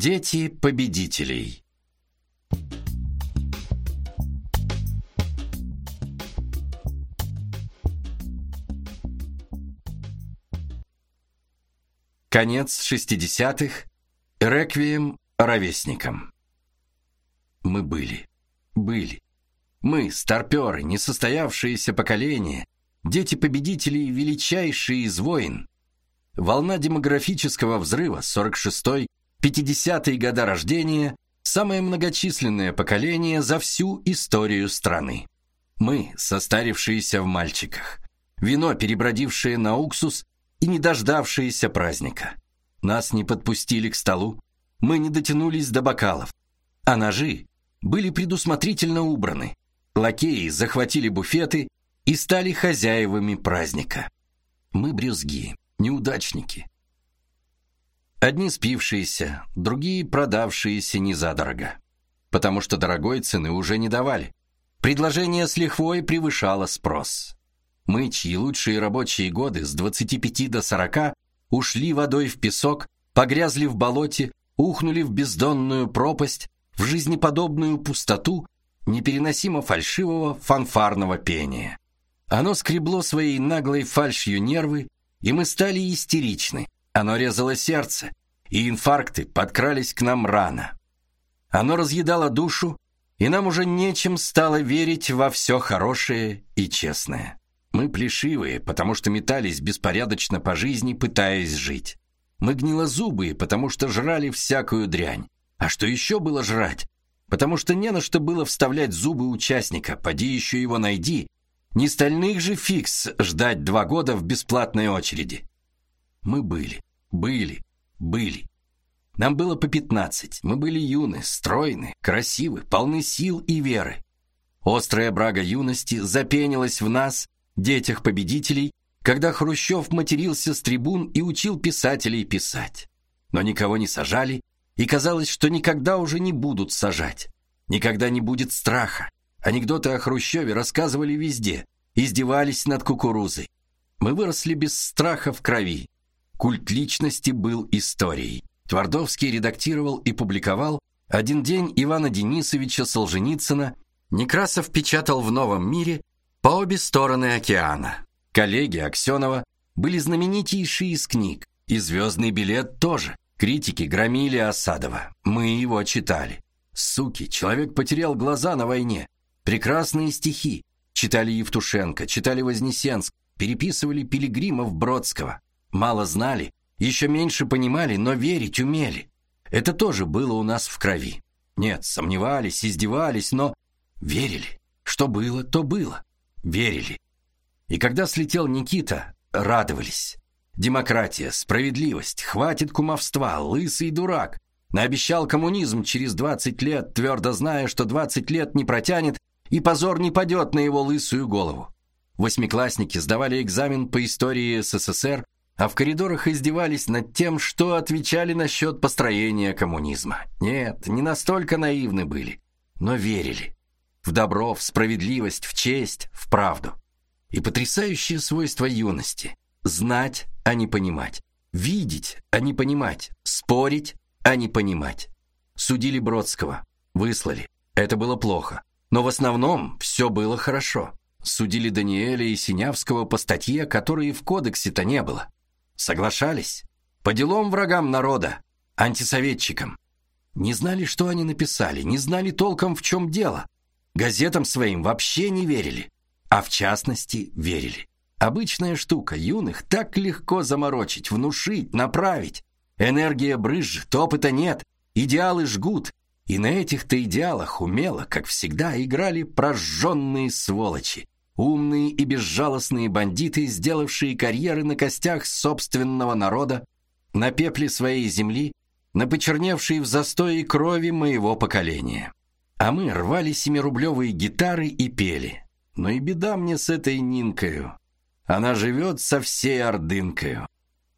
Дети победителей. Конец 60-х. Реквием ровесникам. Мы были. Мы, старпёры, несостоявшееся поколение, дети победителей, величайшие из войн. Волна демографического взрыва, 46-й, 50-е года рождения, самое многочисленное поколение за всю историю страны. Мы, состарившиеся в мальчиках, вино, перебродившее на уксус и не дождавшиеся праздника. Нас не подпустили к столу, мы не дотянулись до бокалов, а ножи были предусмотрительно убраны. Лакеи захватили буфеты и стали хозяевами праздника. Мы брюзги, неудачники. Одни спившиеся, другие продавшиеся незадорого, потому что дорогой цены уже не давали. Предложение с лихвой превышало спрос. Мы, чьи лучшие рабочие годы с 25 до 40 ушли водой в песок, погрязли в болоте, ухнули в бездонную пропасть, в жизнеподобную пустоту непереносимо фальшивого фанфарного пения. Оно скребло своей наглой фальшью нервы, и мы стали истеричны. Оно резало сердце, и инфаркты подкрались к нам рано. Оно разъедало душу, и нам уже нечем стало верить во все хорошее и честное. Мы плешивые, потому что метались беспорядочно по жизни, пытаясь жить. Мы гнилозубые, потому что жрали всякую дрянь. А что еще было жрать? Потому что не на что было вставлять зубы участника, поди еще его найди. Не стальных же фикс ждать 2 года в бесплатной очереди. Мы были. Нам было по 15, мы были юны, стройны, красивы, полны сил и веры. Острая брага юности запенилась в нас, детях победителей, когда Хрущев матерился с трибун и учил писателей писать. Но никого не сажали, и казалось, что никогда уже не будут сажать. Никогда не будет страха. Анекдоты о Хрущеве рассказывали везде, издевались над кукурузой. Мы выросли без страха в крови. Культ личности был историей. Твардовский редактировал и публиковал «Один день Ивана Денисовича Солженицына», Некрасов печатал в «Новом мире» по обе стороны океана. Коллеги Аксенова были знаменитейшие из книг, и «Звездный билет» тоже. Критики громили Осадова. Мы его читали. Суки, человек потерял глаза на войне. Прекрасные стихи. Читали Евтушенко, читали Вознесенск, переписывали Пилигримов Бродского. Мало знали, еще меньше понимали, но верить умели. Это тоже было у нас в крови. Нет, сомневались, издевались, но верили. Что было, то было. Верили. И когда слетел Никита, радовались. Демократия, справедливость, хватит кумовства, лысый дурак. Наобещал коммунизм через 20 лет, твердо зная, что 20 лет не протянет, и позор не падет на его лысую голову. Восьмиклассники сдавали экзамен по истории СССР, а в коридорах издевались над тем, что отвечали насчет построения коммунизма. Нет, не настолько наивны были, но верили. В добро, в справедливость, в честь, в правду. И потрясающее свойство юности – знать, а не понимать. Видеть, а не понимать. Спорить, а не понимать. Судили Бродского, выслали. Это было плохо. Но в основном все было хорошо. Судили Даниэля и Синявского по статье, которой в кодексе-то не было. Соглашались. По делам врагам народа, антисоветчикам. Не знали, что они написали, не знали толком, в чем дело. Газетам своим вообще не верили. А в частности, верили. Обычная штука, юных так легко заморочить, внушить, направить. Энергия брызжет, опыта нет, идеалы жгут. И на этих-то идеалах умело, как всегда, играли прожженные сволочи. Умные и безжалостные бандиты, сделавшие карьеры на костях собственного народа, на пепле своей земли, на почерневшей в застое крови моего поколения. А мы рвали 7-рублевые гитары и пели. Но и беда мне с этой Нинкою. Она живет со всей ордынкою.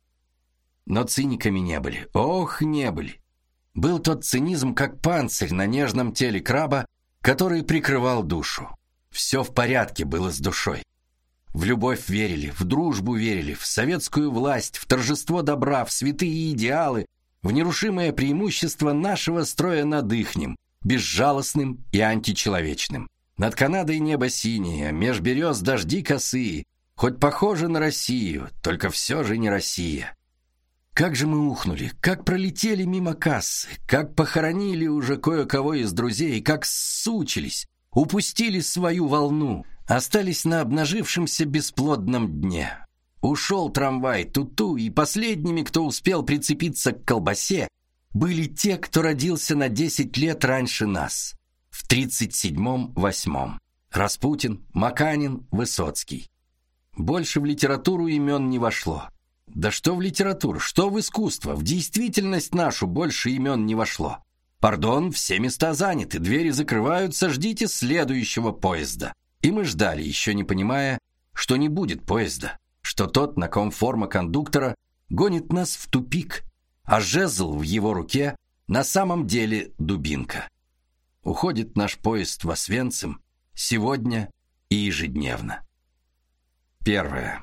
Но циниками не были. Ох, не были. Был тот цинизм, как панцирь на нежном теле краба, который прикрывал душу. Все в порядке было с душой. В любовь верили, в дружбу верили, в советскую власть, в торжество добра, в святые идеалы, в нерушимое преимущество нашего строя над ихним, безжалостным и античеловечным. Над Канадой небо синее, меж берез дожди косые, хоть похоже на Россию, только все же не Россия. Как же мы ухнули, как пролетели мимо кассы, как похоронили уже кое-кого из друзей, как ссучились, упустили свою волну, остались на обнажившемся бесплодном дне. Ушел трамвай ту-ту, и последними, кто успел прицепиться к колбасе, были те, кто родился на 10 лет раньше нас, в 37-8. Распутин, Маканин, Высоцкий. Больше в литературу имен не вошло. Да что в литературу, что в искусство, в действительность нашу больше имен не вошло. Пардон, все места заняты, двери закрываются, ждите следующего поезда. И мы ждали, еще не понимая, что не будет поезда, что тот, на ком форма кондуктора, гонит нас в тупик, а жезл в его руке на самом деле дубинка. Уходит наш поезд в Освенцим сегодня и ежедневно. Первое.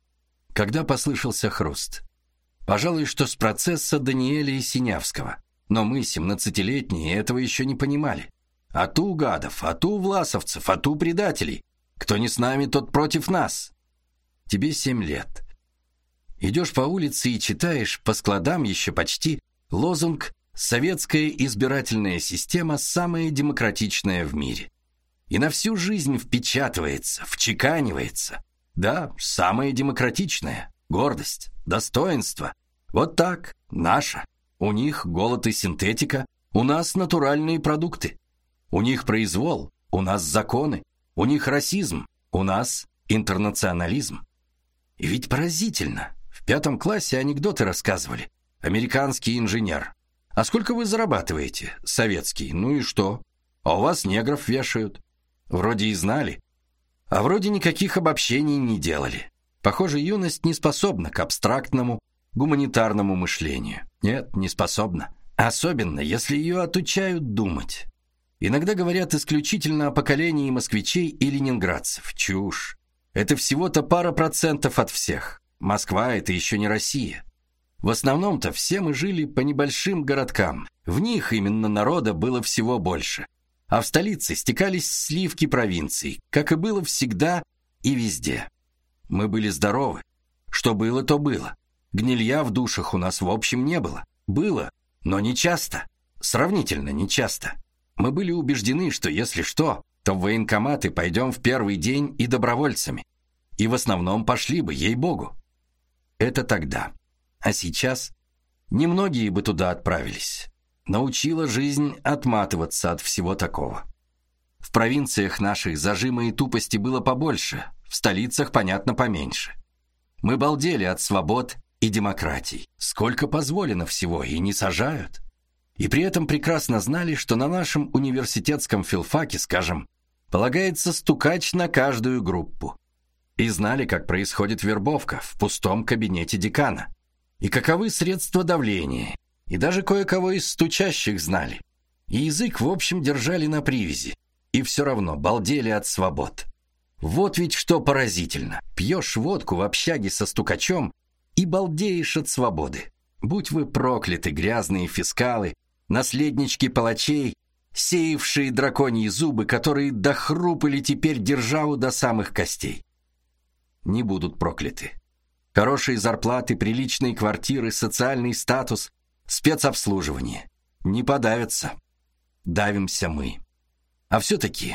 Когда послышался хруст? Пожалуй, что с процесса Даниэля и Синявского. Но мы, 17-летние, этого еще не понимали. А ту гадов, а ту власовцев, а ту предателей. Кто не с нами, тот против нас. Тебе 7 лет. Идешь по улице и читаешь по складам еще почти лозунг «Советская избирательная система самая демократичная в мире». И на всю жизнь впечатывается, вчеканивается. Да, самая демократичная. Гордость, достоинство. Вот так, наша. У них голод и синтетика, у нас натуральные продукты. У них произвол, у нас законы. У них расизм, у нас интернационализм. И ведь поразительно. В 5 классе анекдоты рассказывали. Американский инженер. А сколько вы зарабатываете? Советский. Ну и что? А у вас негров вешают. Вроде и знали. А вроде никаких обобщений не делали. Похоже, юность не способна к абстрактному, гуманитарному мышлению. Нет, не способна. Особенно, если ее отучают думать. Иногда говорят исключительно о поколении москвичей и ленинградцев. Чушь. Это всего-то пара процентов от всех. Москва — это еще не Россия. В основном-то все мы жили по небольшим городкам. В них именно народа было всего больше. А в столице стекались сливки провинций, как и было всегда и везде. Мы были здоровы. Что было, то было. Гнилья в душах у нас в общем не было. Было, но не часто. Сравнительно не часто. Мы были убеждены, что если что, то в военкоматы пойдем в первый день и добровольцами. И в основном пошли бы, ей-богу. Это тогда. А сейчас немногие бы туда отправились. Научила жизнь отматываться от всего такого. В провинциях наших зажима и тупости было побольше, в столицах, понятно, поменьше. Мы балдели от свобод и демократий. Сколько позволено всего, и не сажают. И при этом прекрасно знали, что на нашем университетском филфаке, скажем, полагается стукач на каждую группу. И знали, как происходит вербовка в пустом кабинете декана. И каковы средства давления. И даже кое-кого из стучащих знали. И язык, в общем, держали на привязи. И все равно балдели от свобод. Вот ведь что поразительно. Пьешь водку в общаге со стукачом и балдеешь от свободы. Будь вы прокляты, грязные фискалы, наследнички палачей, сеявшие драконьи зубы, которые дохрупали теперь державу до самых костей. Не будут прокляты. Хорошие зарплаты, приличные квартиры, социальный статус, спецобслуживание. Не подавятся. Давимся мы. А все-таки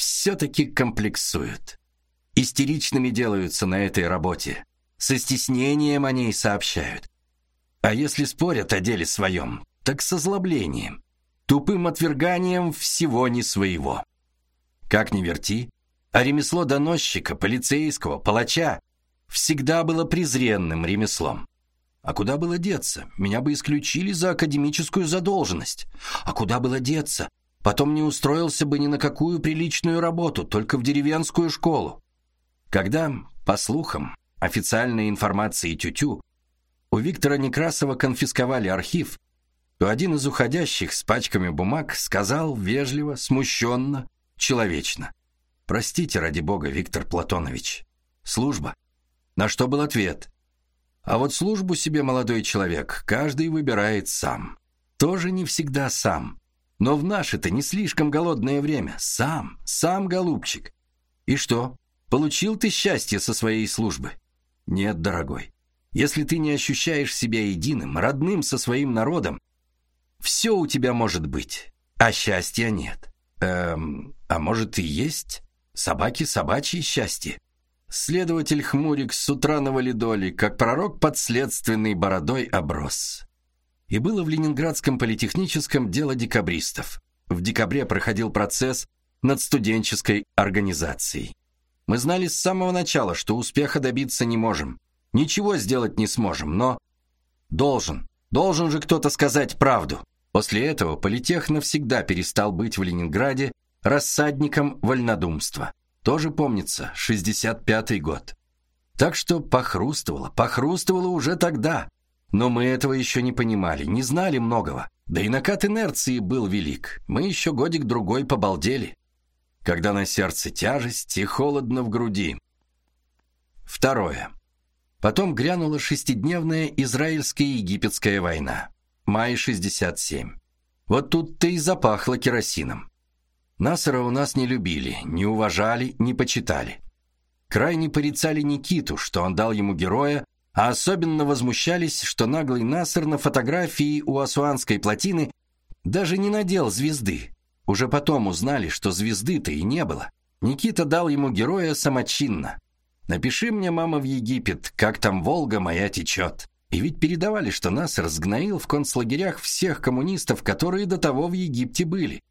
комплексуют. Истеричными делаются на этой работе. Со стеснением о ней сообщают. А если спорят о деле своем, так с озлоблением, тупым отверганием всего не своего. Как ни верти, а ремесло доносчика, полицейского, палача всегда было презренным ремеслом. А куда было деться? Меня бы исключили за академическую задолженность. А куда было деться? Потом не устроился бы ни на какую приличную работу, только в деревенскую школу. Когда, по слухам, официальной информации тю-тю, у Виктора Некрасова конфисковали архив, то один из уходящих с пачками бумаг сказал вежливо, смущенно, человечно: «Простите, ради бога, Виктор Платонович. Служба». На что был ответ: А вот службу себе, молодой человек, каждый выбирает сам. Тоже не всегда сам. Но в наше-то не слишком голодное время. Сам, голубчик. И что, получил ты счастье со своей службы? Нет, дорогой. Если ты не ощущаешь себя единым, родным со своим народом, все у тебя может быть, а счастья нет. А может и есть? Собаки собачье счастье. Следователь Хмурик с утра на валидоле, как пророк подследственный, бородой оброс. И было в Ленинградском политехническом дело декабристов. В декабре проходил процесс над студенческой организацией. Мы знали с самого начала, что успеха добиться не можем. Ничего сделать не сможем, но должен же кто-то сказать правду. После этого политех навсегда перестал быть в Ленинграде рассадником вольнодумства. Тоже помнится, 65-й год. Так что похрустывало уже тогда. Но мы этого еще не понимали, не знали многого. Да и накат инерции был велик. Мы еще годик-другой побалдели. Когда на сердце тяжесть и холодно в груди. Второе. Потом грянула шестидневная израильско-египетская война. Май 67. Вот тут-то и запахло керосином. Насера у нас не любили, не уважали, не почитали. Крайне порицали Никиту, что он дал ему героя, а особенно возмущались, что наглый Насер на фотографии у Асуанской плотины даже не надел звезды. Уже потом узнали, что звезды-то и не было. Никита дал ему героя самочинно. «Напиши мне, мама, в Египет, как там Волга моя течет». И ведь передавали, что Насер сгноил в концлагерях всех коммунистов, которые до того в Египте были.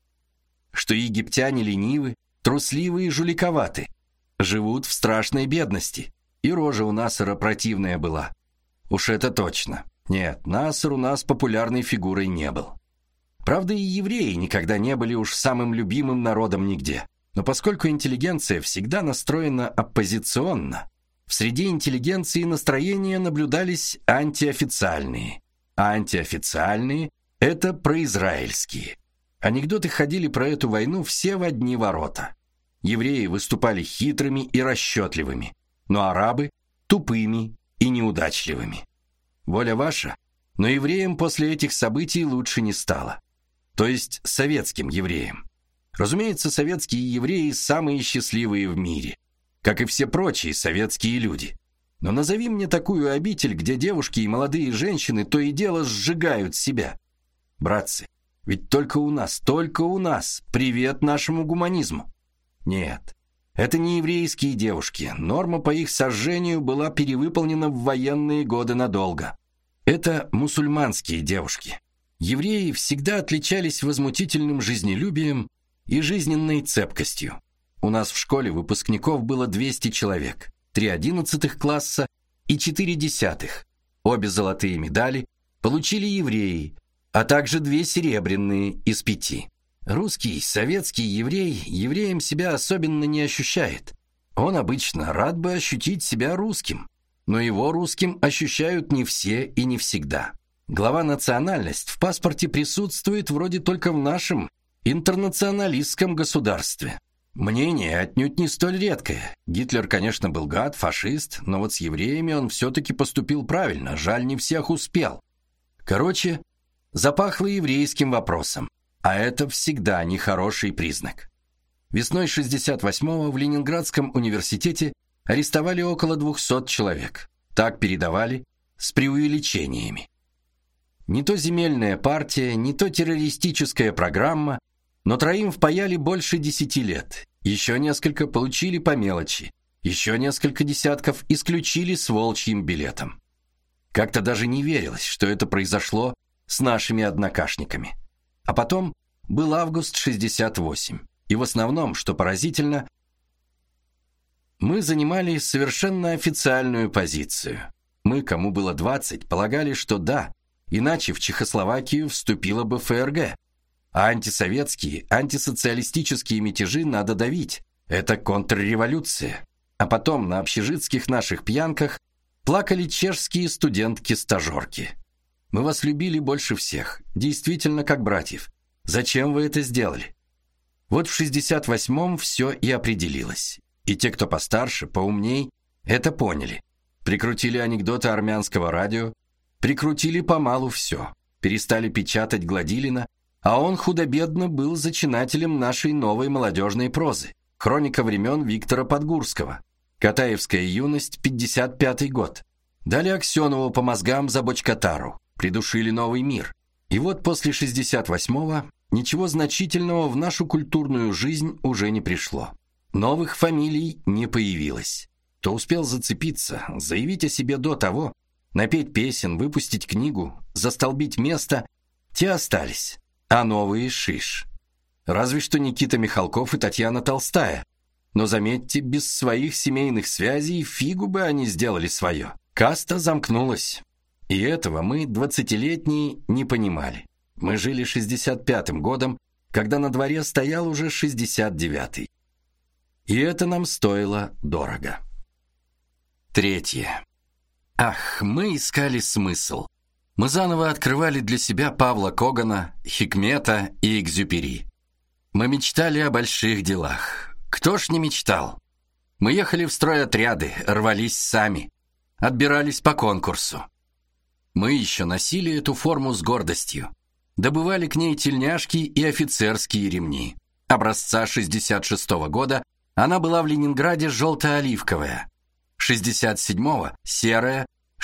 Что египтяне ленивы, трусливы и жуликоваты, живут в страшной бедности. И рожа у Насера противная была. Уж это точно. Нет, Насер у нас популярной фигурой не был. Правда, и евреи никогда не были уж самым любимым народом нигде. Но поскольку интеллигенция всегда настроена оппозиционно, в среде интеллигенции настроения наблюдались антиофициальные. А антиофициальные – это произраильские. Анекдоты ходили про эту войну все в одни ворота. Евреи выступали хитрыми и расчетливыми, но арабы – тупыми и неудачливыми. Воля ваша, но евреям после этих событий лучше не стало. То есть советским евреям. Разумеется, советские евреи самые счастливые в мире, как и все прочие советские люди. Но назови мне такую обитель, где девушки и молодые женщины то и дело сжигают себя. Братцы, ведь только у нас, привет нашему гуманизму. Нет, это не еврейские девушки. Норма по их сожжению была перевыполнена в военные годы надолго. Это мусульманские девушки. Евреи всегда отличались возмутительным жизнелюбием и жизненной цепкостью. У нас в школе выпускников было 200 человек, 3 11 класса и 4 десятых. Обе золотые медали получили евреи, а также 2 серебряные из 5. Русский, советский еврей евреем себя особенно не ощущает. Он обычно рад бы ощутить себя русским, но его русским ощущают не все и не всегда. Глава национальность в паспорте присутствует вроде только в нашем интернационалистском государстве. Мнение отнюдь не столь редкое. Гитлер, конечно, был гад, фашист, но вот с евреями он все-таки поступил правильно, жаль, не всех успел. Короче, запахло еврейским вопросом, а это всегда нехороший признак. Весной 68-го в Ленинградском университете арестовали около 200 человек. Так передавали, с преувеличениями. Не то земельная партия, не то террористическая программа, но 3 впаяли больше 10 лет. Еще несколько получили по мелочи. Еще несколько десятков исключили с волчьим билетом. Как-то даже не верилось, что это произошло с нашими однокашниками. А потом был август 68. И в основном, что поразительно, мы занимали совершенно официальную позицию. Мы, кому было 20, полагали, что да, иначе в Чехословакию вступила бы ФРГ. А антисоветские, антисоциалистические мятежи надо давить. Это контрреволюция. А потом на общежитских наших пьянках плакали чешские студентки-стажерки. Мы вас любили больше всех, действительно как братьев. Зачем вы это сделали? Вот в 68-м все и определилось. И те, кто постарше, поумней, это поняли. Прикрутили анекдоты армянского радио, прикрутили помалу все. Перестали печатать Гладилина, а он худо-бедно был зачинателем нашей новой молодежной прозы. Хроника времен Виктора Подгурского. Катаевская юность, 55-й год. Дали Аксенову по мозгам за бочкотару. Придушили новый мир. И вот после 68-го ничего значительного в нашу культурную жизнь уже не пришло. Новых фамилий не появилось. Кто успел зацепиться, заявить о себе до того, напеть песен, выпустить книгу, застолбить место, те остались, а новые шиш. Разве что Никита Михалков и Татьяна Толстая. Но заметьте, без своих семейных связей фигу бы они сделали свое. Каста замкнулась. И этого мы, 20-летние, не понимали. Мы жили 65-м годом, когда на дворе стоял уже 69-й. И это нам стоило дорого. Третье. Ах, мы искали смысл. Мы заново открывали для себя Павла Когана, Хикмета и Экзюпери. Мы мечтали о больших делах. Кто ж не мечтал? Мы ехали в стройотряды, рвались сами, отбирались по конкурсу. Мы еще носили эту форму с гордостью. Добывали к ней тельняшки и офицерские ремни. Образца 66-го года она была в Ленинграде желто-оливковая, 67-го серая,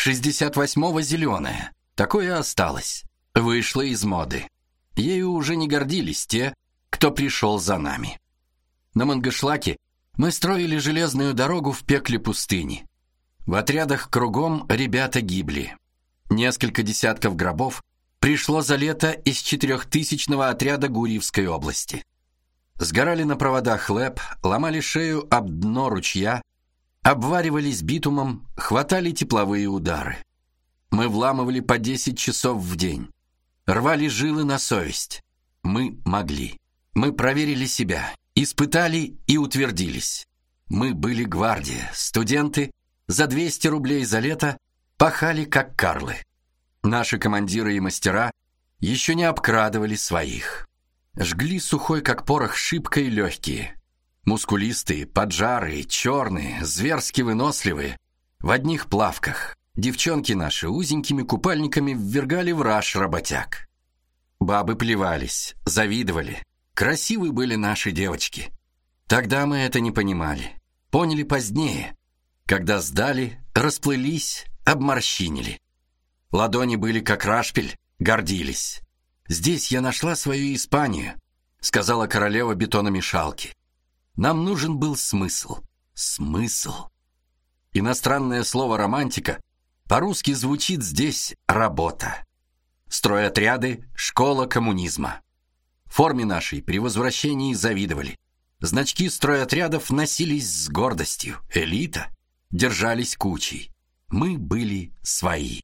68-го зеленая. Такое осталось. Вышло из моды. Ею уже не гордились те, кто пришел за нами. На Мангышлаке мы строили железную дорогу в пекле пустыни. В отрядах кругом ребята гибли. Несколько десятков гробов пришло за лето из 4000-го отряда Гурьевской области. Сгорали на проводах хлеб, ломали шею об дно ручья, обваривались битумом, хватали тепловые удары. Мы вламывали по 10 часов в день. Рвали жилы на совесть. Мы могли. Мы проверили себя, испытали и утвердились. Мы были гвардия, студенты, за 200 рублей за лето пахали как карлы. Наши командиры и мастера еще не обкрадывали своих. Жгли сухой, как порох, шибкой легкие. Мускулистые, поджарые, черные, зверски выносливые, в одних плавках. Девчонки наши узенькими купальниками ввергали в раж работяг. Бабы плевались, завидовали. Красивы были наши девочки. Тогда мы это не понимали. Поняли позднее, когда сдали, расплылись, обморщинили. Ладони были как рашпиль, гордились. «Здесь я нашла свою Испанию», — сказала королева бетономешалки. Нам нужен был смысл. Смысл. Иностранное слово «романтика» по-русски звучит здесь «работа». Стройотряды, школа коммунизма. Форме нашей при возвращении завидовали. Значки стройотрядов носились с гордостью. Элита. Держались кучей. Мы были свои.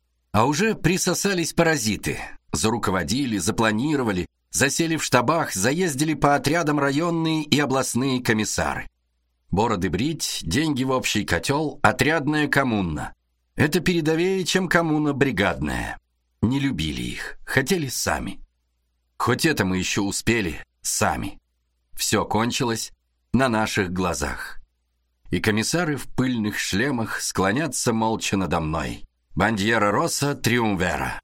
А уже присосались паразиты. Заруководили, запланировали, засели в штабах, заездили по отрядам районные и областные комиссары. Бороды брить, деньги в общий котел, отрядная коммуна. Это передовее, чем коммуна бригадная. Не любили их, хотели сами. Хоть это мы еще успели сами. Все кончилось на наших глазах. И комиссары в пыльных шлемах склонятся молча надо мной. Бандьера Росса Триумвера.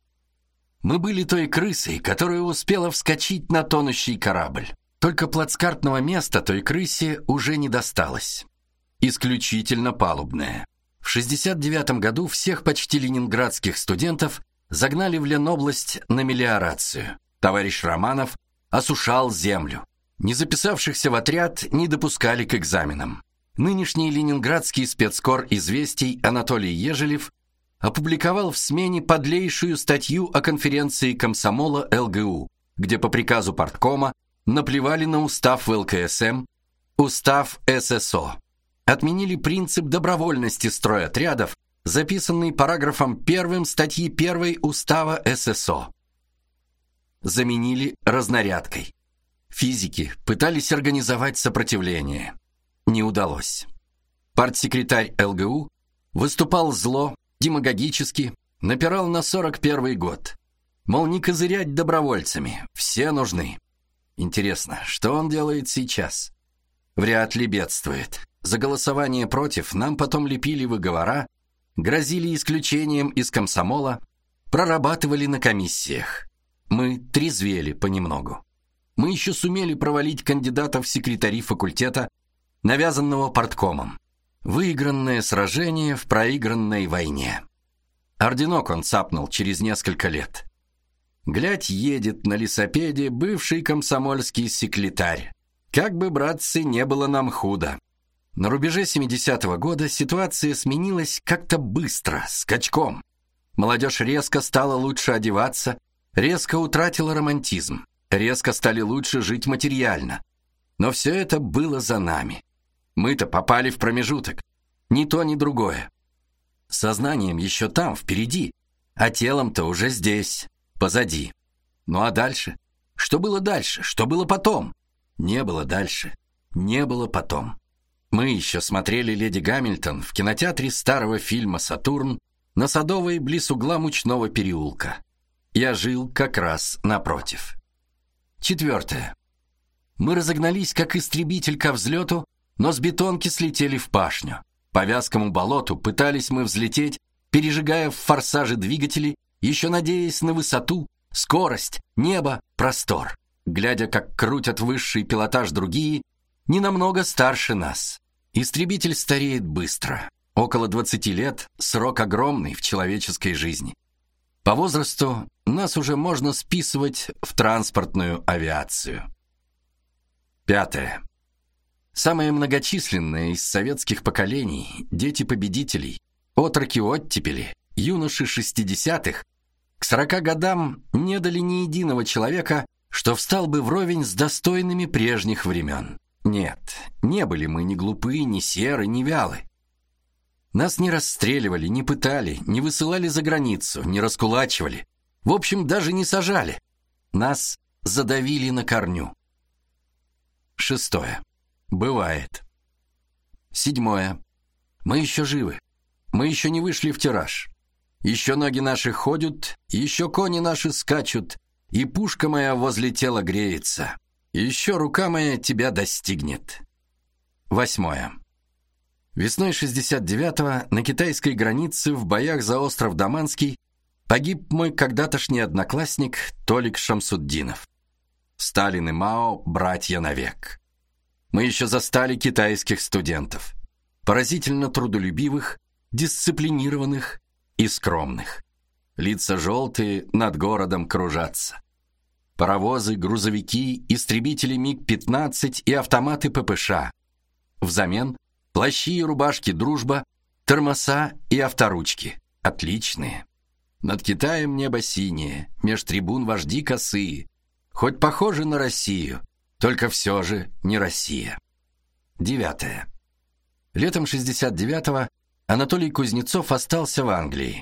Мы были той крысой, которая успела вскочить на тонущий корабль. Только плацкартного места той крысе уже не досталось. Исключительно палубное. В 69 году всех почти ленинградских студентов загнали в Ленобласть на мелиорацию. Товарищ Романов осушал землю. Не записавшихся в отряд не допускали к экзаменам. Нынешний ленинградский спецкор «Известий» Анатолий Ежелев опубликовал в «Смене» подлейшую статью о конференции комсомола ЛГУ, где по приказу парткома наплевали на устав ВЛКСМ, устав ССО. Отменили принцип добровольности стройотрядов, записанный параграфом 1 статьи 1 Устава ССО. Заменили разнарядкой. Физики пытались организовать сопротивление. Не удалось. Партсекретарь ЛГУ выступал зло, демагогически, напирал на 41 год. Мол, не козырять добровольцами, все нужны. Интересно, что он делает сейчас? Вряд ли бедствует. За голосование против нам потом лепили выговора, грозили исключением из комсомола, прорабатывали на комиссиях. Мы трезвели понемногу. Мы еще сумели провалить кандидата в секретари факультета, навязанного парткомом. Выигранное сражение в проигранной войне. Орденок он цапнул через несколько лет. Глядь, едет на лесопеде бывший комсомольский секретарь. Как бы, братцы, не было нам худо. На рубеже 70-го года ситуация сменилась как-то быстро, скачком. Молодежь резко стала лучше одеваться, резко утратила романтизм, резко стали лучше жить материально. Но все это было за нами. Мы-то попали в промежуток. Ни то, ни другое. Сознанием еще там, впереди, а телом-то уже здесь, позади. Ну а дальше? Что было дальше? Что было потом? Не было дальше. Не было потом. Мы еще смотрели «Леди Гамильтон» в кинотеатре старого фильма «Сатурн» на Садовой близ угла Мучного переулка. Я жил как раз напротив. 4. Мы разогнались, как истребитель ко взлету, но с бетонки слетели в пашню. По вязкому болоту пытались мы взлететь, пережигая в форсаже двигатели, еще надеясь на высоту, скорость, небо, простор. Глядя, как крутят высший пилотаж другие, не намного старше нас. Истребитель стареет быстро. Около 20 лет – срок огромный в человеческой жизни. По возрасту нас уже можно списывать в транспортную авиацию. 5. Самое многочисленное из советских поколений, дети победителей, отроки-оттепели, юноши 60-х, к 40 годам не дали ни единого человека, что встал бы вровень с достойными прежних времен. Нет, не были мы ни глупы, ни серы, ни вялы. Нас не расстреливали, не пытали, не высылали за границу, не раскулачивали. В общем, даже не сажали. Нас задавили на корню. 6. Бывает. 7. Мы еще живы. Мы еще не вышли в тираж. Еще ноги наши ходят, еще кони наши скачут, и пушка моя возле тела греется. Еще рука моя тебя достигнет. 8. Весной 69-го на китайской границе в боях за остров Даманский погиб мой когда-тошний одноклассник Толик Шамсуддинов. Сталин и Мао – братья навек. Мы еще застали китайских студентов, поразительно трудолюбивых, дисциплинированных и скромных. Лица желтые над городом кружатся. Паровозы, грузовики, истребители МиГ-15 и автоматы ППШ. Взамен плащи и рубашки «Дружба», термоса и авторучки. Отличные. Над Китаем небо синее, меж трибун вожди косые. Хоть похожи на Россию, только все же не Россия. 9. Летом 69-го Анатолий Кузнецов остался в Англии.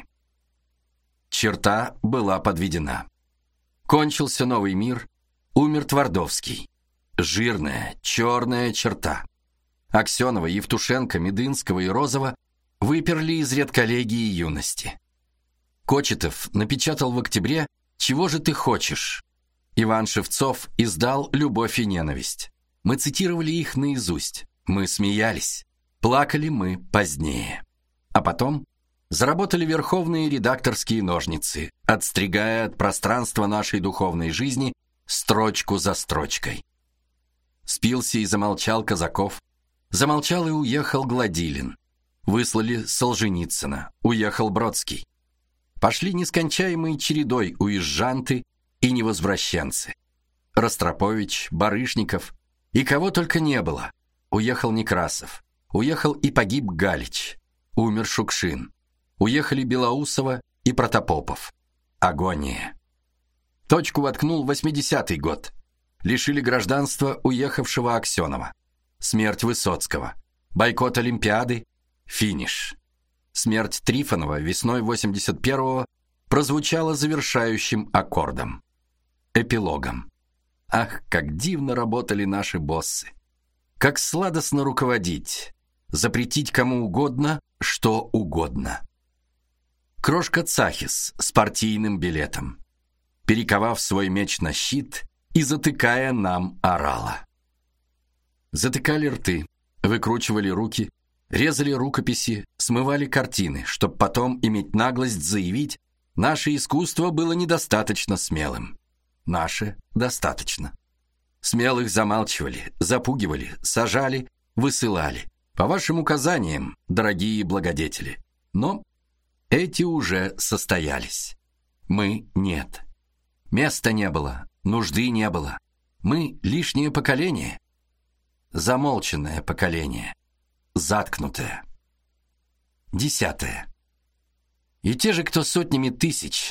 Черта была подведена. Кончился новый мир, умер Твардовский. Жирная, черная черта. Аксенова, Евтушенко, Медынского и Розова выперли из редколлегии юности. Кочетов напечатал в октябре «Чего же ты хочешь?». Иван Шевцов издал «Любовь и ненависть». Мы цитировали их наизусть. Мы смеялись. Плакали мы позднее. А потом заработали верховные редакторские ножницы, отстригая от пространства нашей духовной жизни строчку за строчкой. Спился и замолчал Казаков. Замолчал и уехал Гладилин. Выслали Солженицына. Уехал Бродский. Пошли нескончаемой чередой уезжанты и невозвращенцы. Ростропович, Барышников и кого только не было. Уехал Некрасов. Уехал и погиб Галич. Умер Шукшин. Уехали Белоусова и Протопопов. Агония. Точку воткнул 80-й год. Лишили гражданства уехавшего Аксенова. Смерть Высоцкого. Бойкот Олимпиады. Финиш. Смерть Трифонова весной 81-го прозвучала завершающим аккордом. Эпилогом. Ах, как дивно работали наши боссы. Как сладостно руководить. Запретить кому угодно, что угодно. Крошка Цахис с партийным билетом. Перековав свой меч на щит и затыкая нам орала. Затыкали рты, Выкручивали руки, резали рукописи, смывали картины, чтобы потом иметь наглость заявить: наше искусство было недостаточно смелым. Наше достаточно. Смелых замалчивали, запугивали, сажали, высылали. По вашим указаниям, дорогие благодетели. Но эти уже состоялись. Мы нет. Места не было, нужды не было. Мы лишнее поколение. Замолченное поколение. Заткнутое. 10. И те же, кто сотнями тысяч,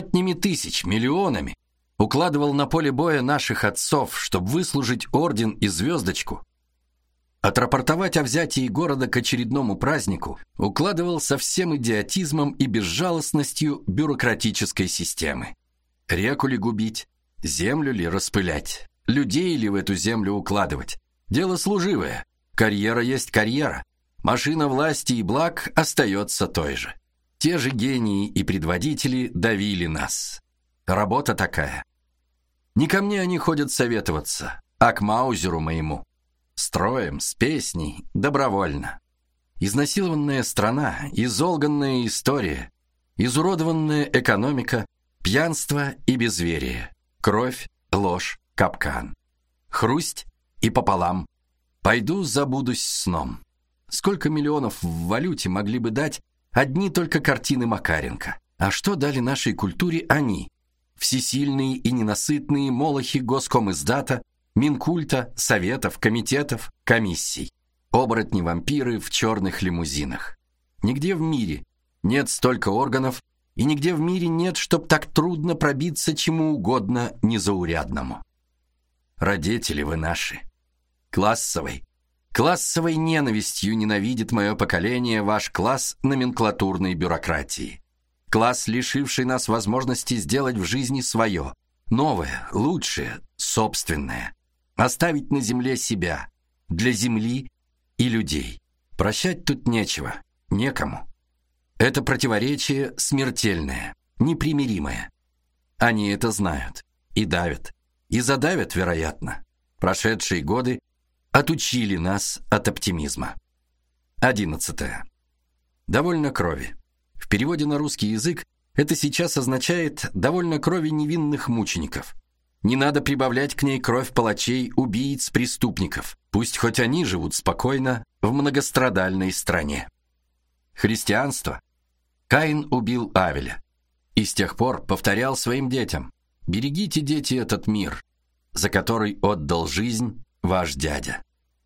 миллионами укладывал на поле боя наших отцов, чтобы выслужить орден и звездочку, отрапортовать о взятии города к очередному празднику, укладывал со всем идиотизмом и безжалостностью бюрократической системы. Реку ли губить, землю ли распылять, людей ли в эту землю укладывать? Дело служивое. Карьера есть карьера. Машина власти и благ остается той же. Те же гении и предводители давили нас. Работа такая. Не ко мне они ходят советоваться, а к Маузеру моему. Строем, с песней, добровольно. Изнасилованная страна, изолганная история, изуродованная экономика, пьянство и безверие, кровь, ложь, капкан. Хрусть и пополам. Пойду забудусь сном. Сколько миллионов в валюте могли бы дать одни только картины Макаренко? А что дали нашей культуре они? Всесильные и ненасытные молохи Госкомиздата, Минкульта, советов, комитетов, комиссий. Оборотни-вампиры в черных лимузинах. Нигде в мире нет столько органов, и нигде в мире нет, чтоб так трудно пробиться чему угодно незаурядному. Родители вы наши. Классовой ненавистью ненавидит мое поколение ваш класс номенклатурной бюрократии. Класс, лишивший нас возможности сделать в жизни свое, новое, лучшее, собственное. Оставить на земле себя, для земли и людей. Прощать тут нечего, некому. Это противоречие смертельное, непримиримое. Они это знают и давят, и задавят, вероятно. Прошедшие годы отучили нас от оптимизма. 11. Довольно крови. В переводе на русский язык это сейчас означает «довольно крови невинных мучеников». Не надо прибавлять к ней кровь палачей, убийц, преступников. Пусть хоть они живут спокойно в многострадальной стране. Христианство. Каин убил Авеля. И с тех пор повторял своим детям: «Берегите, дети, этот мир, за который отдал жизнь ваш дядя».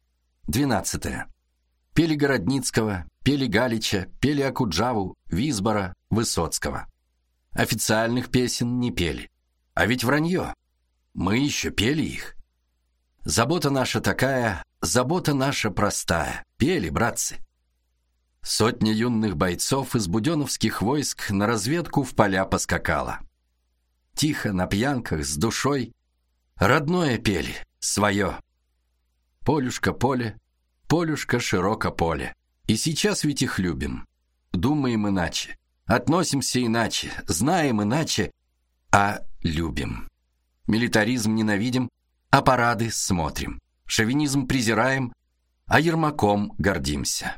12. Пели Городницкого, пели Галича, пели Окуджаву, Висбора, Высоцкого. Официальных песен не пели. А ведь вранье. Мы еще пели их. Забота наша такая, забота наша простая. Пели, братцы. Сотня юных бойцов из буденовских войск на разведку в поля поскакала. Тихо, на пьянках, с душой. Родное пели, свое. Полюшка поле, полюшка широко поле. И сейчас ведь их любим. Думаем иначе, относимся иначе, знаем иначе, а любим. Милитаризм ненавидим, а парады смотрим. Шовинизм презираем, а Ермаком гордимся.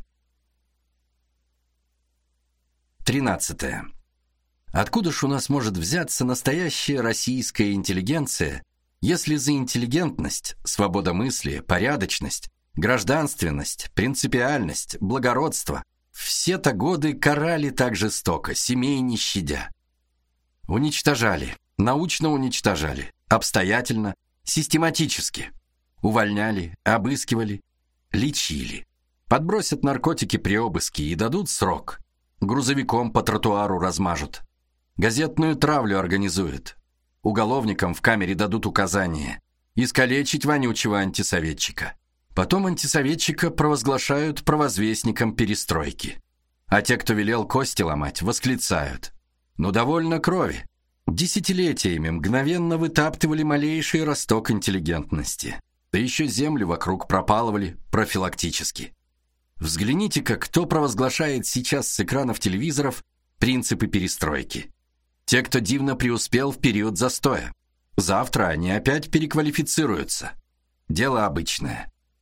13. Откуда ж у нас может взяться настоящая российская интеллигенция, если за интеллигентность, свободомыслие, порядочность, гражданственность, принципиальность, благородство все-то годы карали так жестоко, семей не щадя? Уничтожали, научно уничтожали, обстоятельно, систематически. Увольняли, обыскивали, лечили. Подбросят наркотики при обыске и дадут срок. Грузовиком по тротуару размажут. Газетную травлю организуют. Уголовникам в камере дадут указание искалечить вонючего антисоветчика. Потом антисоветчика провозглашают провозвестником перестройки. А те, кто велел кости ломать, восклицают: «Ну, довольно крови». Десятилетиями мгновенно вытаптывали малейший росток интеллигентности. Да еще землю вокруг пропалывали профилактически. Взгляните-ка, кто провозглашает сейчас с экранов телевизоров принципы перестройки. Те, кто дивно преуспел в период застоя. Завтра они опять переквалифицируются. Дело обычное.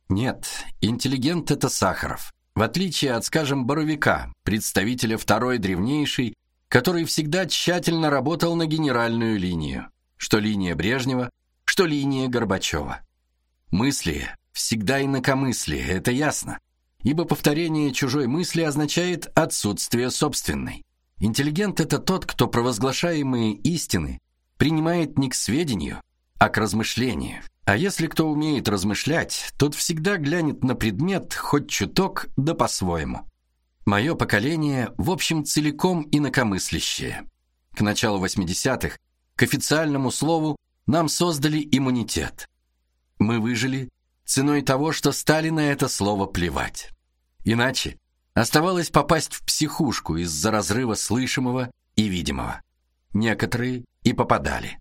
Нет, интеллигент – это Сахаров. В отличие от, скажем, Боровика, представителя второй древнейшей, который всегда тщательно работал на генеральную линию, что линия Брежнева, что линия Горбачева. Мысли всегда инакомыслие, это ясно, ибо повторение чужой мысли означает отсутствие собственной. Интеллигент – это тот, кто провозглашаемые истины принимает не к сведению, а к размышлению. А если кто умеет размышлять, тот всегда глянет на предмет хоть чуток, да по-своему. Мое поколение, в общем, целиком инакомыслящее. К началу 80-х, к официальному слову, нам создали иммунитет. Мы выжили ценой того, что стали на это слово плевать. Иначе оставалось попасть в психушку из-за разрыва слышимого и видимого. Некоторые и попадали.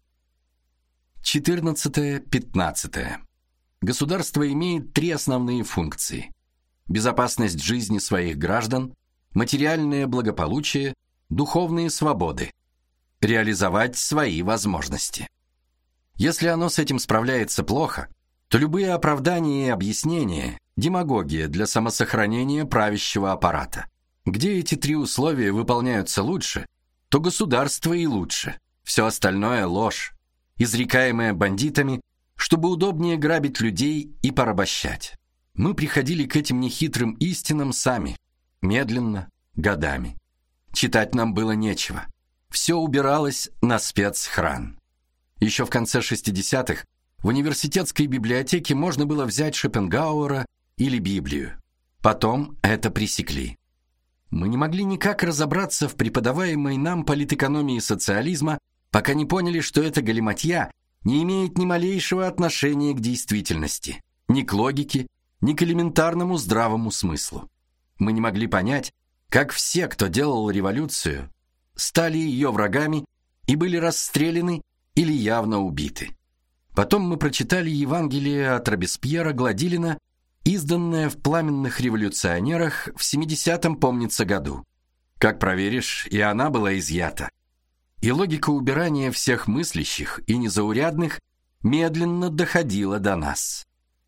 14-15. Государство имеет три основные функции: безопасность жизни своих граждан, материальное благополучие, духовные свободы, реализовать свои возможности. Если оно с этим справляется плохо, то любые оправдания и объяснения – демагогия для самосохранения правящего аппарата. Где эти три условия выполняются лучше, то государство и лучше. Все остальное – ложь, изрекаемая бандитами, чтобы удобнее грабить людей и порабощать. Мы приходили к этим нехитрым истинам сами, медленно, годами. Читать нам было нечего. Все убиралось на спецхран. Еще в конце 60-х в университетской библиотеке можно было взять Шопенгауэра или Библию. Потом это пресекли. Мы не могли никак разобраться в преподаваемой нам политэкономии социализма, пока не поняли, что эта галиматья не имеет ни малейшего отношения к действительности, ни к логике, ни к элементарному здравому смыслу. Мы не могли понять, как все, кто делал революцию, стали ее врагами и были расстреляны или явно убиты. Потом мы прочитали Евангелие от Робеспьера Гладилина, изданное в «Пламенных революционерах» в 70-м, помнится, году. Как проверишь, и она была изъята. И логика убирания всех мыслящих и незаурядных медленно доходила до нас.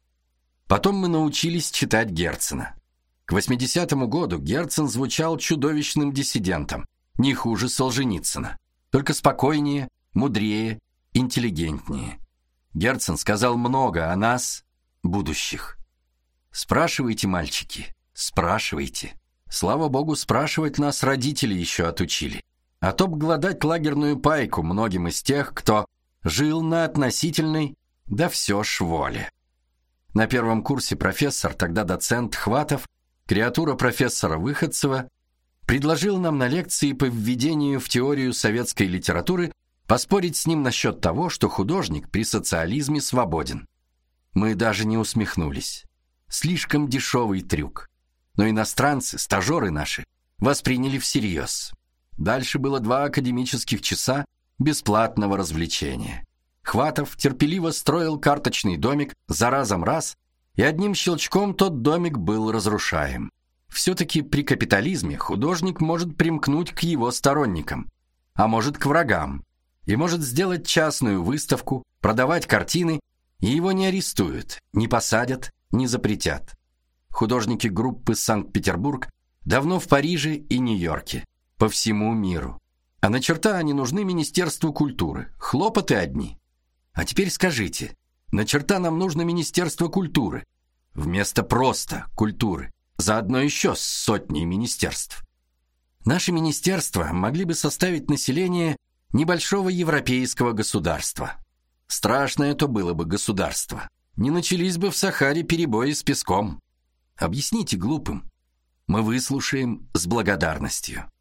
Потом мы научились читать Герцена. К 80-му году Герцен звучал чудовищным диссидентом, не хуже Солженицына, только спокойнее, мудрее, интеллигентнее. Герцен сказал много о нас, будущих. Спрашивайте, мальчики, спрашивайте. Слава богу, спрашивать нас родители еще отучили. А то б глодать лагерную пайку многим из тех, кто жил на относительной, да все ж воле. На первом курсе профессор, тогда доцент Хватов, креатура профессора Выходцева, предложил нам на лекции по введению в теорию советской литературы поспорить с ним насчет того, что художник при социализме свободен. Мы даже не усмехнулись. Слишком дешевый трюк. Но иностранцы, стажеры наши, восприняли всерьез. Дальше было 2 академических часа бесплатного развлечения. Хватов терпеливо строил карточный домик за разом раз, и одним щелчком тот домик был разрушаем. Все-таки при капитализме художник может примкнуть к его сторонникам, а может к врагам, и может сделать частную выставку, продавать картины, и его не арестуют, не посадят, не запретят. Художники группы «Санкт-Петербург» давно в Париже и Нью-Йорке, по всему миру. А на черта они нужны Министерству культуры, хлопоты одни. А теперь скажите, на черта нам нужно Министерство культуры, вместо просто культуры, заодно еще с сотней министерств. Наши министерства могли бы составить население небольшого европейского государства. Страшное то было бы государство. Не начались бы в Сахаре перебои с песком. Объясните глупым. Мы выслушаем с благодарностью.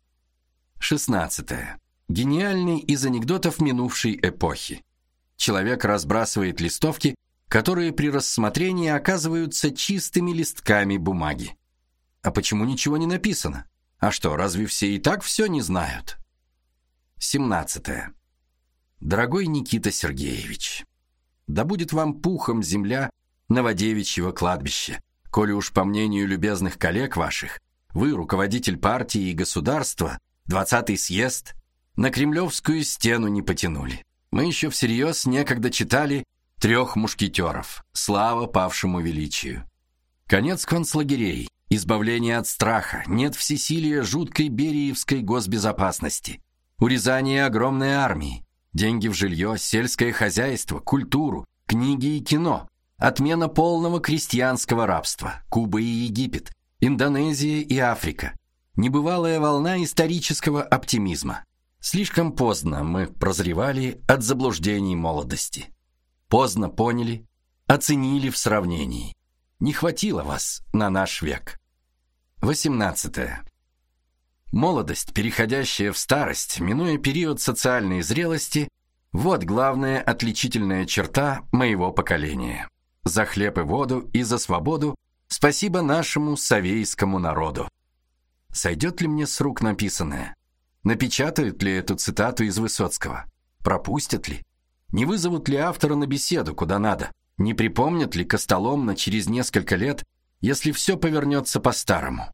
16. Гениальный из анекдотов минувшей эпохи. Человек разбрасывает листовки, которые при рассмотрении оказываются чистыми листками бумаги. А почему ничего не написано? А что, разве все и так все не знают? 17. Дорогой Никита Сергеевич, да будет вам пухом земля Новодевичьего кладбища, коли уж по мнению любезных коллег ваших, вы, руководитель партии и государства, 20-й съезд, на Кремлевскую стену не потянули. Мы еще всерьез некогда читали трех мушкетеров, слава павшему величию. Конец концлагерей, избавление от страха, нет всесилия жуткой бериевской госбезопасности, урезание огромной армии, деньги в жилье, сельское хозяйство, культуру, книги и кино, отмена полного крестьянского рабства, Куба и Египет, Индонезия и Африка, небывалая волна исторического оптимизма. Слишком поздно мы прозревали от заблуждений молодости. Поздно поняли, оценили в сравнении. Не хватило вас на наш век. 18. Молодость, переходящая в старость, минуя период социальной зрелости, вот главная отличительная черта моего поколения. За хлеб и воду и за свободу спасибо нашему совейскому народу. Сойдет ли мне с рук написанное? Напечатают ли эту цитату из Высоцкого? Пропустят ли? Не вызовут ли автора на беседу куда надо? Не припомнят ли костоломно через несколько лет, если все повернется по-старому?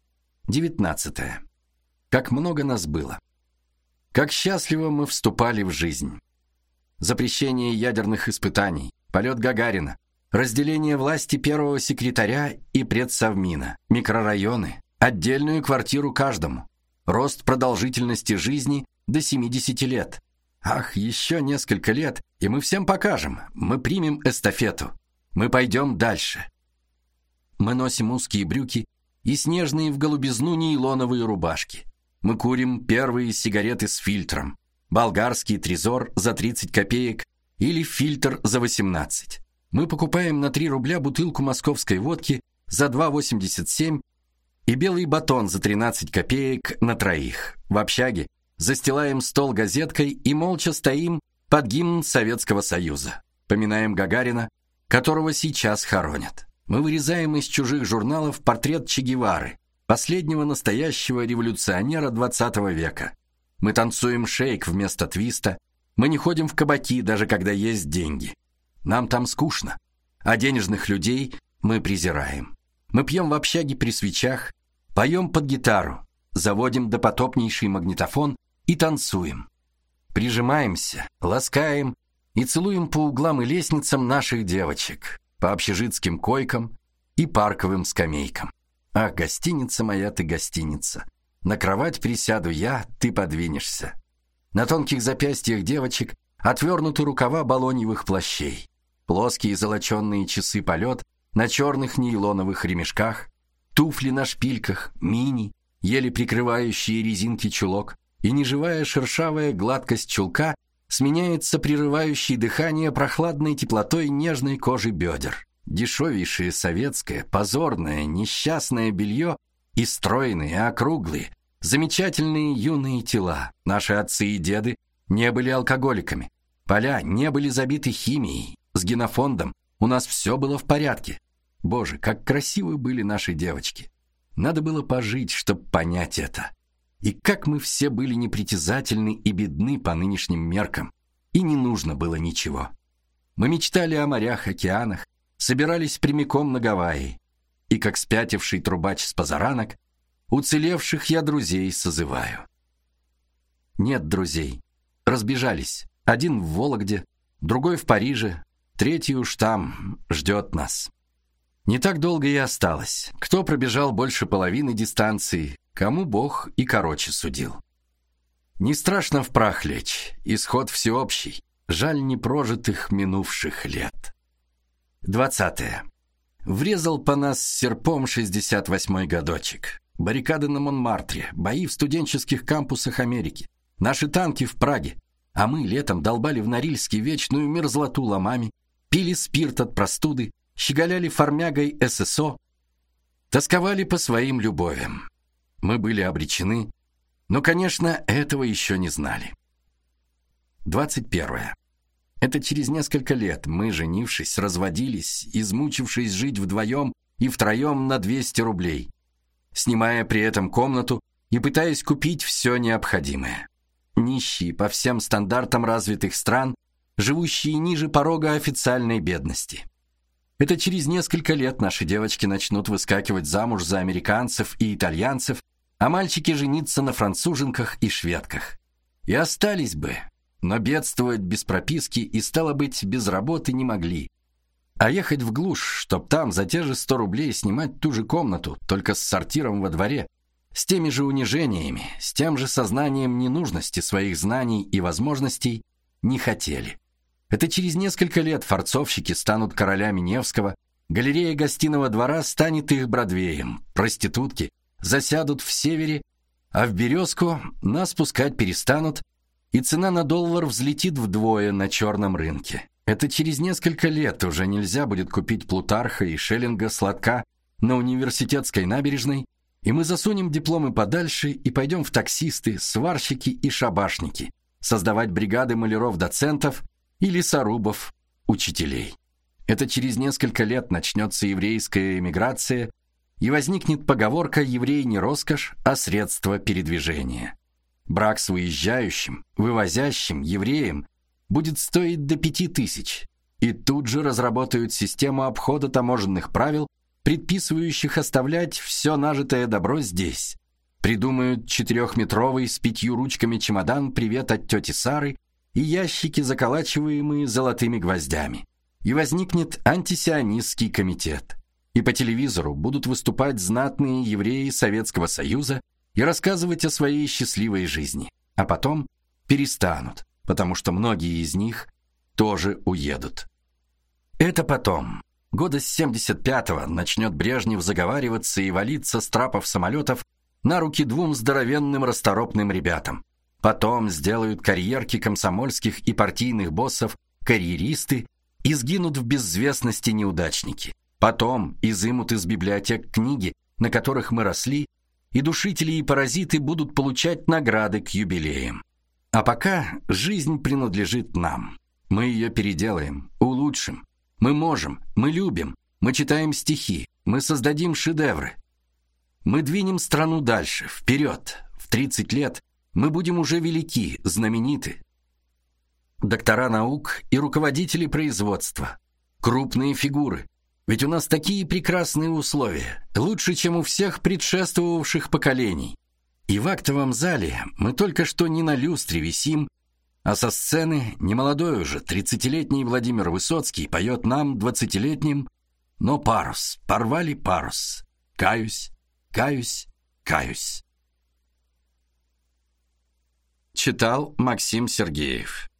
19. Как много нас было. Как счастливо мы вступали в жизнь. Запрещение ядерных испытаний, полет Гагарина, разделение власти первого секретаря и предсовмина, микрорайоны, отдельную квартиру каждому, рост продолжительности жизни до 70 лет. Ах, еще несколько лет, и мы всем покажем. Мы примем эстафету. Мы пойдем дальше. Мы носим узкие брюки и снежные в голубизну нейлоновые рубашки. Мы курим первые сигареты с фильтром. Болгарский трезор за 30 копеек или фильтр за 18. Мы покупаем на 3 рубля бутылку московской водки за 2,87 и белый батон за 13 копеек на троих. В общаге застилаем стол газеткой и молча стоим под гимн Советского Союза. Поминаем Гагарина, которого сейчас хоронят. Мы вырезаем из чужих журналов портрет Че Гевары, последнего настоящего революционера 20 века. Мы танцуем шейк вместо твиста. Мы не ходим в кабаки, даже когда есть деньги. Нам там скучно, а денежных людей мы презираем. Мы пьем в общаге при свечах, поем под гитару, заводим допотопнейший магнитофон и танцуем. Прижимаемся, ласкаем и целуем по углам и лестницам наших девочек, по общежитским койкам и парковым скамейкам. Ах, гостиница моя ты, гостиница. На кровать присяду я, ты подвинешься. На тонких запястьях девочек отвернуты рукава балоньевых плащей, плоские золочёные часы полет на черных нейлоновых ремешках, туфли на шпильках, мини, еле прикрывающие резинки чулок, и неживая шершавая гладкость чулка сменяется прерывающей дыхание прохладной теплотой нежной кожи бедер. Дешевейшее советское, позорное, несчастное белье и стройные, округлые, замечательные юные тела. Наши отцы и деды не были алкоголиками. Поля не были забиты химией. С генофондом у нас все было в порядке. Боже, как красивы были наши девочки. Надо было пожить, чтобы понять это. И как мы все были непритязательны и бедны по нынешним меркам. И не нужно было ничего. Мы мечтали о морях, океанах, собирались прямиком на Гавайи. И как спятивший трубач с позаранок, уцелевших я друзей созываю. Нет друзей. Разбежались. Один в Вологде, другой в Париже, третий уж там ждет нас. Не так долго и осталось. Кто пробежал больше половины дистанции, кому Бог и короче судил. Не страшно в прах лечь, исход всеобщий. Жаль непрожитых минувших лет. 20. Врезал по нас серпом 68-й годочек. Баррикады на Монмартре, бои в студенческих кампусах Америки, наши танки в Праге, а мы летом долбали в Норильске вечную мерзлоту ломами, пили спирт от простуды, щеголяли фармягой ССО, тосковали по своим любовям. Мы были обречены, но, конечно, этого еще не знали. 21. Это через несколько лет мы, женившись, разводились, измучившись жить вдвоем и втроем на 200 рублей, снимая при этом комнату и пытаясь купить все необходимое. Нищие по всем стандартам развитых стран, живущие ниже порога официальной бедности. Это через несколько лет наши девочки начнут выскакивать замуж за американцев и итальянцев, а мальчики жениться на француженках и шведках. И остались бы, но бедствовать без прописки и, стало быть, без работы не могли. А ехать в глушь, чтоб там за те же 100 рублей снимать ту же комнату, только с сортиром во дворе, с теми же унижениями, с тем же сознанием ненужности своих знаний и возможностей, не хотели. Это через несколько лет форцовщики станут королями Невского, галерея гостиного двора станет их Бродвеем, проститутки засядут в Севере, а в Березку нас пускать перестанут, и цена на доллар взлетит вдвое на черном рынке. Это через несколько лет уже нельзя будет купить Плутарха и Шеллинга сладка на университетской набережной, и мы засунем дипломы подальше и пойдем в таксисты, сварщики и шабашники, создавать бригады маляров-доцентов и лесорубов, учителей. Это через несколько лет начнется еврейская эмиграция, и возникнет поговорка «еврей не роскошь, а средство передвижения». Брак с выезжающим, вывозящим евреем будет стоить до 5000, и тут же разработают систему обхода таможенных правил, предписывающих оставлять все нажитое добро здесь. Придумают 4-метровый с 5 ручками чемодан «Привет от тети Сары» и ящики, заколачиваемые золотыми гвоздями. И возникнет антисионистский комитет. И по телевизору будут выступать знатные евреи Советского Союза и рассказывать о своей счастливой жизни. А потом перестанут, потому что многие из них тоже уедут. Это потом. Года с 75-го начнет Брежнев заговариваться и валиться с трапов самолетов на руки 2 здоровенным расторопным ребятам. Потом сделают карьерки комсомольских и партийных боссов карьеристы и сгинут в безвестности неудачники. Потом изымут из библиотек книги, на которых мы росли, и душители и паразиты будут получать награды к юбилеям. А пока жизнь принадлежит нам. Мы ее переделаем, улучшим. Мы можем, мы любим, мы читаем стихи, мы создадим шедевры. Мы двинем страну дальше, вперед. В 30 лет мы будем уже велики, знамениты. Доктора наук и руководители производства. Крупные фигуры. Ведь у нас такие прекрасные условия, лучше, чем у всех предшествовавших поколений. И в актовом зале мы только что не на люстре висим, а со сцены немолодой уже 30-летний Владимир Высоцкий поет нам, 20-летним: «Но парус, порвали парус, каюсь, каюсь, каюсь». Читал Максим Сергеев.